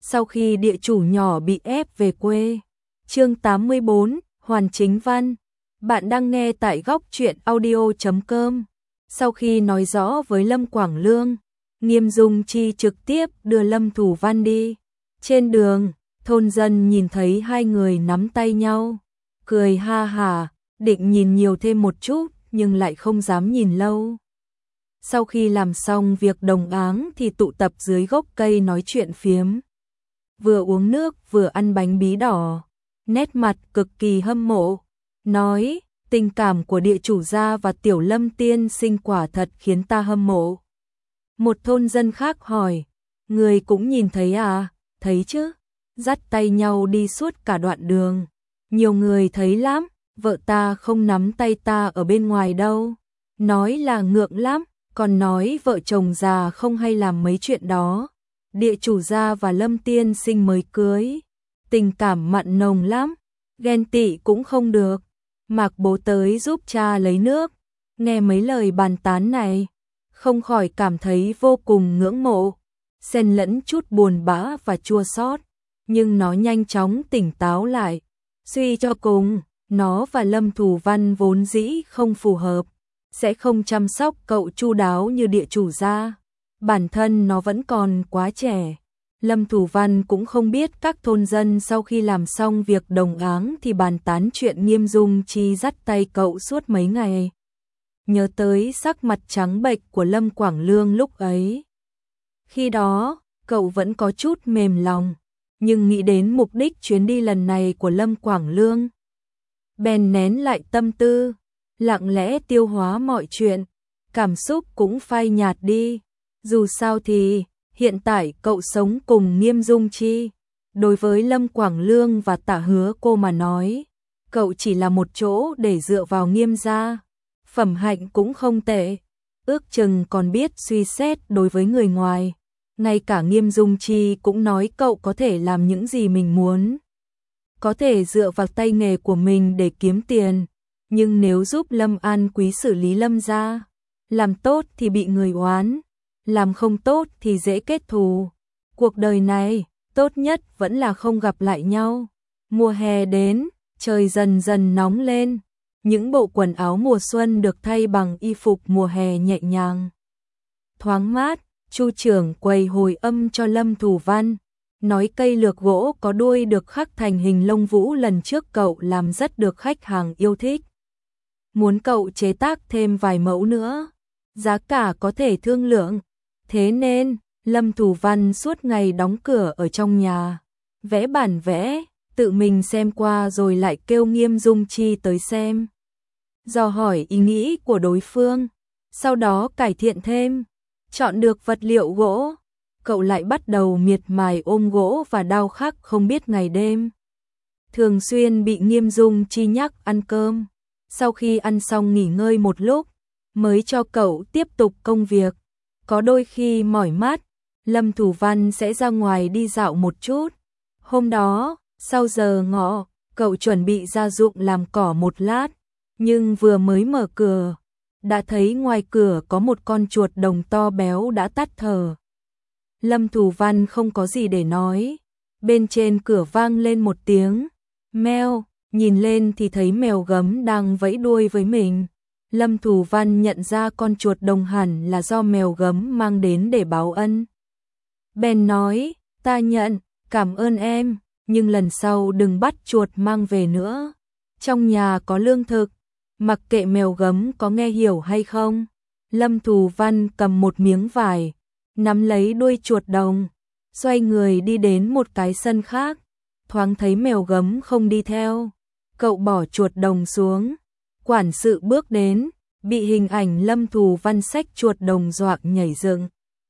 sau khi địa chủ nhỏ bị ép về quê. Chương 84, Hoàn Chính Văn. Bạn đang nghe tại góc truyện audio.com. Sau khi nói rõ với Lâm Quảng Lương, Nghiêm Dung Chi trực tiếp đưa Lâm Thủ Văn đi. Trên đường, thôn dân nhìn thấy hai người nắm tay nhau, cười ha hả, định nhìn nhiều thêm một chút nhưng lại không dám nhìn lâu. Sau khi làm xong việc đồng áng thì tụ tập dưới gốc cây nói chuyện phiếm. Vừa uống nước vừa ăn bánh bí đỏ, nét mặt cực kỳ hâm mộ, nói tình cảm của địa chủ gia và Tiểu Lâm tiên sinh quả thật khiến ta hâm mộ. Một thôn dân khác hỏi, người cũng nhìn thấy à? Thấy chứ, dắt tay nhau đi suốt cả đoạn đường. Nhiều người thấy lắm, vợ ta không nắm tay ta ở bên ngoài đâu. Nói là ngượng lắm, còn nói vợ chồng già không hay làm mấy chuyện đó. Địa chủ gia và Lâm tiên sinh mới cưới, tình cảm mặn nồng lắm, ghen tị cũng không được. Mạc bố tới giúp cha lấy nước, nghe mấy lời bàn tán này, không khỏi cảm thấy vô cùng ngưỡng mộ, xen lẫn chút buồn bã và chua xót, nhưng nó nhanh chóng tỉnh táo lại. Suy cho cùng, nó và Lâm Thủ Văn vốn dĩ không phù hợp, sẽ không chăm sóc cậu chu đáo như địa chủ gia. Bản thân nó vẫn còn quá trẻ. Lâm Thủ Văn cũng không biết các thôn dân sau khi làm xong việc đồng áng thì bàn tán chuyện Nghiêm Dung Chi dắt tay cậu suốt mấy ngày. Nhớ tới sắc mặt trắng bệch của Lâm Quảng Lương lúc ấy. Khi đó, cậu vẫn có chút mềm lòng, nhưng nghĩ đến mục đích chuyến đi lần này của Lâm Quảng Lương, bèn nén lại tâm tư, lặng lẽ tiêu hóa mọi chuyện, cảm xúc cũng phai nhạt đi. Dù sao thì, hiện tại cậu sống cùng Nghiêm Dung Chi. Đối với Lâm Quảng Lương và Tạ Hứa Cô mà nói, cậu chỉ là một chỗ để dựa vào Nghiêm gia. Phẩm hạnh cũng không tệ, ước chừng còn biết suy xét đối với người ngoài. Ngay cả Nghiêm Dung Chi cũng nói cậu có thể làm những gì mình muốn, có thể dựa vào tay nghề của mình để kiếm tiền. Nhưng nếu giúp Lâm An Quý xử lý Lâm gia, làm tốt thì bị người oán, làm không tốt thì dễ kết thù. Cuộc đời này, tốt nhất vẫn là không gặp lại nhau. Mùa hè đến, trời dần dần nóng lên. Những bộ quần áo mùa xuân được thay bằng y phục mùa hè nhẹ nhàng, thoáng mát. Chu trưởng quầy hồi âm cho Lâm Thủ Văn, nói cây lược gỗ có đuôi được khắc thành hình lông vũ lần trước cậu làm rất được khách hàng yêu thích. Muốn cậu chế tác thêm vài mẫu nữa, giá cả có thể thương lượng. Thế nên, Lâm Thủ Văn suốt ngày đóng cửa ở trong nhà, vẽ bản vẽ, tự mình xem qua rồi lại kêu Nghiêm Dung Chi tới xem, dò hỏi ý nghĩ của đối phương, sau đó cải thiện thêm. Chọn được vật liệu gỗ, cậu lại bắt đầu miệt mài ôm gỗ và đao khắc không biết ngày đêm. Thường xuyên bị Nghiêm Dung Chi nhắc ăn cơm, sau khi ăn xong nghỉ ngơi một lúc, mới cho cậu tiếp tục công việc. Có đôi khi mỏi mắt, Lâm Thủ Văn sẽ ra ngoài đi dạo một chút. Hôm đó, sau giờ ngọ, cậu chuẩn bị ra ruộng làm cỏ một lát, nhưng vừa mới mở cửa, đã thấy ngoài cửa có một con chuột đồng to béo đã tắt thở. Lâm Thủ Văn không có gì để nói, bên trên cửa vang lên một tiếng meo, nhìn lên thì thấy mèo gấm đang vẫy đuôi với mình. Lâm Thủ Văn nhận ra con chuột đồng hẳn là do mèo gấm mang đến để báo ân. Bèn nói, ta nhận, cảm ơn em, nhưng lần sau đừng bắt chuột mang về nữa. Trong nhà có lương thực, mặc kệ mèo gấm có nghe hiểu hay không. Lâm Thủ Văn cầm một miếng vải, nắm lấy đuôi chuột đồng, xoay người đi đến một cái sân khác, thoáng thấy mèo gấm không đi theo. Cậu bỏ chuột đồng xuống, quản sự bước đến, bị hình ảnh Lâm Thủ Văn xách chuột đồng dọa nhảy dựng.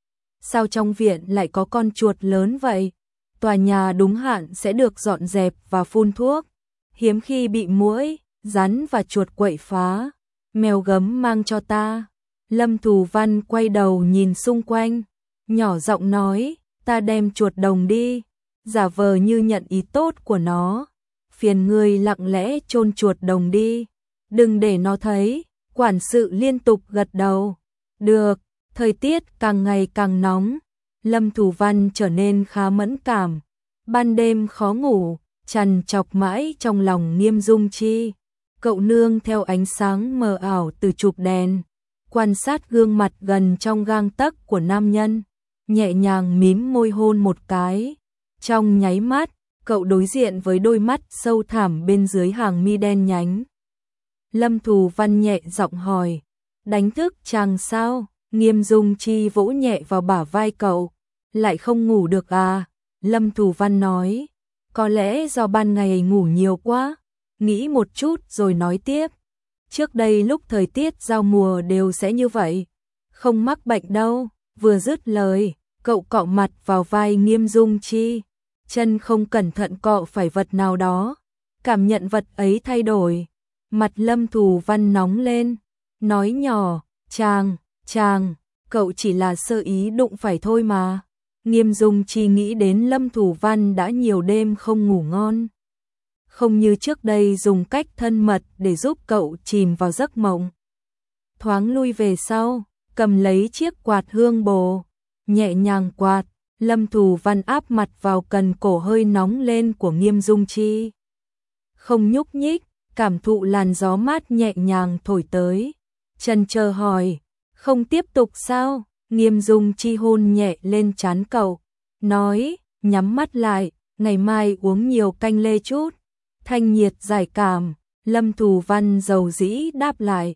Sao trong viện lại có con chuột lớn vậy? Tòa nhà đúng hạn sẽ được dọn dẹp và phun thuốc, hiếm khi bị muỗi, rắn và chuột quậy phá. Mèo gấm mang cho ta. Lâm Thủ Văn quay đầu nhìn xung quanh, nhỏ giọng nói, ta đem chuột đồng đi, giả vờ như nhận ý tốt của nó. Phiền người lặng lẽ chôn chuột đồng đi, đừng để nó thấy. Quản sự liên tục gật đầu. Được, thời tiết càng ngày càng nóng, Lâm Thù Văn trở nên khá mẫn cảm, ban đêm khó ngủ, trằn trọc mãi trong lòng Nghiêm Dung Chi. Cậu nương theo ánh sáng mờ ảo từ chụp đèn, quan sát gương mặt gần trong gang tấc của nam nhân, nhẹ nhàng mím môi hôn một cái. Trong nháy mắt, cậu đối diện với đôi mắt sâu thẳm bên dưới hàng mi đen nhánh. Lâm Thù Văn nhẹ giọng hỏi, đánh thức chàng sao? Nghiêm Dung Chi vỗ nhẹ vào bả vai cậu, lại không ngủ được à? Lâm Thù Văn nói, có lẽ do ban ngày ngủ nhiều quá, nghĩ một chút rồi nói tiếp. Trước đây lúc thời tiết giao mùa đều sẽ như vậy, không mắc bệnh đâu. Vừa dứt lời, cậu cọ mặt vào vai Nghiêm Dung Chi, chân không cẩn thận cọ phải vật nào đó, cảm nhận vật ấy thay đổi. Mặt Lâm Thù Văn nóng lên, nói nhỏ, chàng, cậu chỉ là sơ ý đụng phải thôi mà. Nghiêm Dung Chi nghĩ đến Lâm Thù Văn đã nhiều đêm không ngủ ngon, không như trước đây dùng cách thân mật để giúp cậu chìm vào giấc mộng. Thoáng lui về sau, cầm lấy chiếc quạt hương bồ, nhẹ nhàng quạt. Lâm Thù Văn áp mặt vào cần cổ hơi nóng lên của Nghiêm Dung Chi, không nhúc nhích, cảm thụ làn gió mát nhẹ nhàng thổi tới. Chần chờ hỏi, không tiếp tục sao? Nghiêm Dung Chi hôn nhẹ lên trán cậu, nói, nhắm mắt lại, ngày mai uống nhiều canh lê chút, thanh nhiệt giải cảm. Lâm Thù Văn dầu dĩ đáp lại,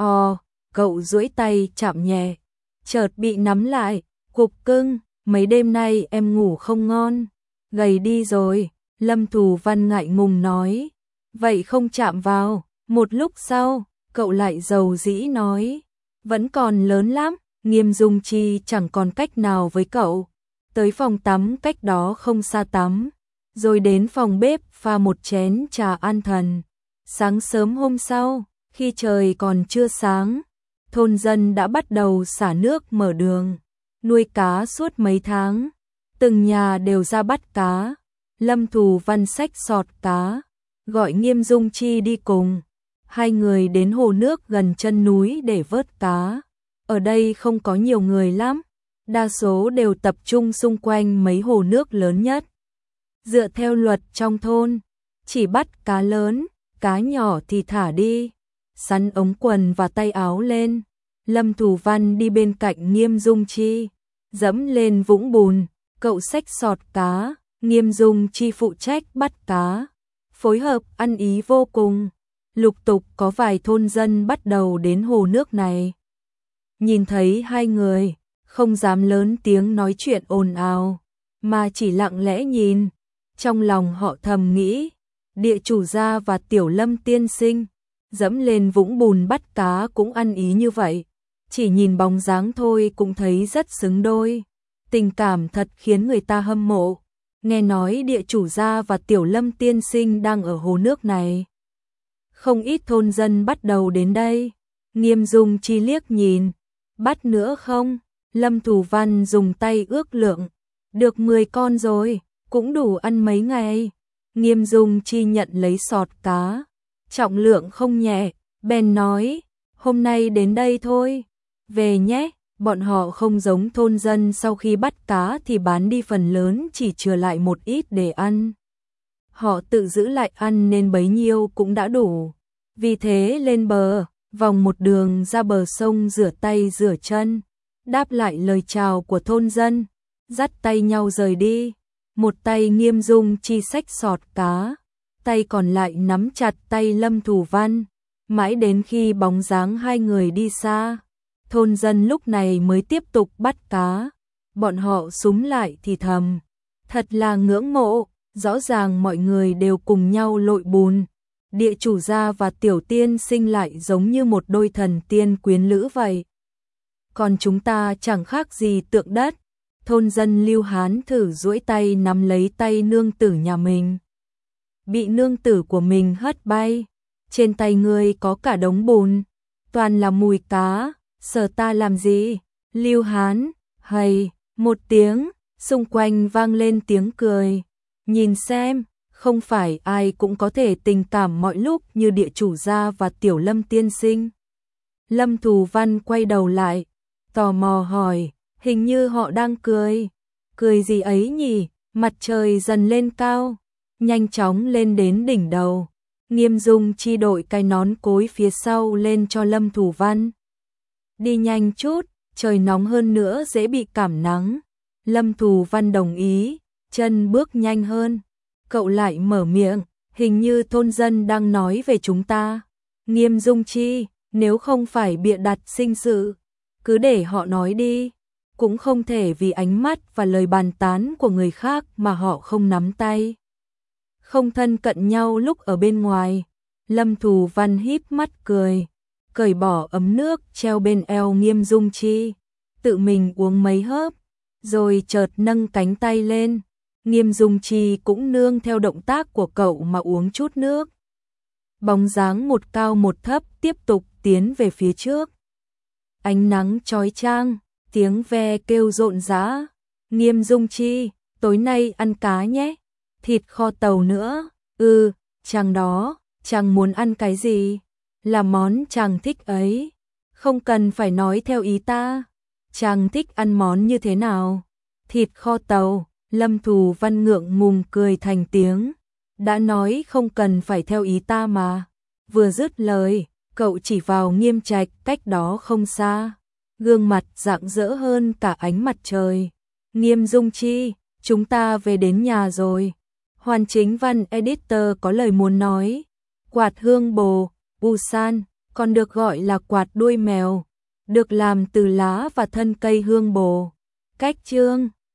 cậu duỗi tay chạm nhẹ, chợt bị nắm lại, cục cưng, mấy đêm nay em ngủ không ngon, gầy đi rồi. Lâm Thù Văn ngại ngùng nói, vậy không chạm vào. Một lúc sau, cậu lại dầu dĩ nói, vẫn còn lớn lắm. Nghiêm Dung Chi chẳng còn cách nào với cậu, tới phòng tắm cách đó không xa tắm, rồi đến phòng bếp pha một chén trà an thần. Sáng sớm hôm sau, khi trời còn chưa sáng, thôn dân đã bắt đầu xả nước mở đường, nuôi cá suốt mấy tháng, từng nhà đều ra bắt cá. Lâm Thù Văn xách sọt cá, gọi Nghiêm Dung Chi đi cùng. Hai người đến hồ nước gần chân núi để vớt cá. Ở đây không có nhiều người lắm, đa số đều tập trung xung quanh mấy hồ nước lớn nhất. Dựa theo luật trong thôn, chỉ bắt cá lớn, cá nhỏ thì thả đi. Sắn ống quần và tay áo lên, Lâm Thù Văn đi bên cạnh Nghiêm Dung Chi, dẫm lên vũng bùn, cậu xách sọt cá, Nghiêm Dung Chi phụ trách bắt cá, phối hợp ăn ý vô cùng. Lục tục có vài thôn dân bắt đầu đến hồ nước này. Nhìn thấy hai người, không dám lớn tiếng nói chuyện ồn ào, mà chỉ lặng lẽ nhìn. Trong lòng họ thầm nghĩ, địa chủ gia và Tiểu Lâm tiên sinh, dẫm lên vũng bùn bắt cá cũng ăn ý như vậy. Chỉ nhìn bóng dáng thôi cũng thấy rất xứng đôi. Tình cảm thật khiến người ta hâm mộ. Nghe nói địa chủ gia và Tiểu Lâm tiên sinh đang ở hồ nước này. Không ít thôn dân bắt đầu đến đây. Nghiêm Dung Chi liếc nhìn, bắt nữa không? Lâm Thù Văn dùng tay ước lượng, được 10 con rồi, cũng đủ ăn mấy ngày. Nghiêm Dung Chi nhận lấy sọt cá, trọng lượng không nhẹ, bèn nói, hôm nay đến đây thôi, về nhé. Bọn họ không giống thôn dân sau khi bắt cá thì bán đi, phần lớn chỉ chừa lại một ít để ăn. Họ tự giữ lại ăn nên bấy nhiêu cũng đã đủ. Vì thế lên bờ, vòng một đường ra bờ sông rửa tay rửa chân, đáp lại lời chào của thôn dân, dắt tay nhau rời đi. Một tay Nghiêm Dung Chi xách sọt cá, tay còn lại nắm chặt tay Lâm Thù Văn, mãi đến khi bóng dáng hai người đi xa, thôn dân lúc này mới tiếp tục bắt cá. Bọn họ súm lại thì thầm, thật là ngưỡng mộ, rõ ràng mọi người đều cùng nhau lội bùn. Địa chủ gia và Tiểu tiên sinh lại giống như một đôi thần tiên quyến lữ vậy. Còn chúng ta chẳng khác gì tượng đất. Thôn dân Lưu Hán thử duỗi tay nắm lấy tay nương tử nhà mình, bị nương tử của mình hất bay. Trên tay ngươi có cả đống bùn, toàn là mùi cá, sờ ta làm gì? Lưu Hán, hầy, một tiếng, xung quanh vang lên tiếng cười. Nhìn xem, không phải ai cũng có thể tình cảm mọi lúc như địa chủ gia và Tiểu Lâm tiên sinh. Lâm Thù Văn quay đầu lại, tò mò hỏi, Hình như họ đang cười. Cười gì ấy nhỉ? Mặt trời dần lên cao, nhanh chóng lên đến đỉnh đầu. Nghiêm Dung Chi đội cái nón cối phía sau lên cho Lâm Thủ Văn. Đi nhanh chút, trời nóng hơn nữa dễ bị cảm nắng. Lâm Thủ Văn đồng ý, chân bước nhanh hơn. Cậu lại mở miệng, hình như thôn dân đang nói về chúng ta. Nghiêm Dung Chi, nếu không phải bịa đặt sinh sự, cứ để họ nói đi. Cũng không thể vì ánh mắt và lời bàn tán của người khác mà họ không nắm tay, không thân cận nhau lúc ở bên ngoài. Lâm Thủ Văn híp mắt cười, cởi bỏ ấm nước treo bên eo Nghiêm Dung Chi, tự mình uống mấy hớp, rồi chợt nâng cánh tay lên. Nghiêm Dung Chi cũng nương theo động tác của cậu mà uống chút nước. Bóng dáng một cao một thấp tiếp tục tiến về phía trước. Ánh nắng chói chang, tiếng ve kêu rộn rã. Nghiêm Dung Chi, tối nay ăn cá nhé. Thịt kho tàu nữa. Chàng đó, chàng muốn ăn cái gì? Là món chàng thích ấy. Không cần phải nói theo ý ta. Chàng thích ăn món như thế nào? Thịt kho tàu. Lâm Thủ Văn ngượng ngùng cười thành tiếng. Đã nói không cần phải theo ý ta mà. Vừa dứt lời, cậu chỉ vào Nghiêm Trạch cách đó không xa. Gương mặt rạng rỡ hơn cả ánh mặt trời. Nghiêm Dung Chi, chúng ta về đến nhà rồi. Hoàn Chính Văn editor có lời muốn nói. Quạt hương bồ, Busan, còn được gọi là quạt đuôi mèo, được làm từ lá và thân cây hương bồ. Cách chương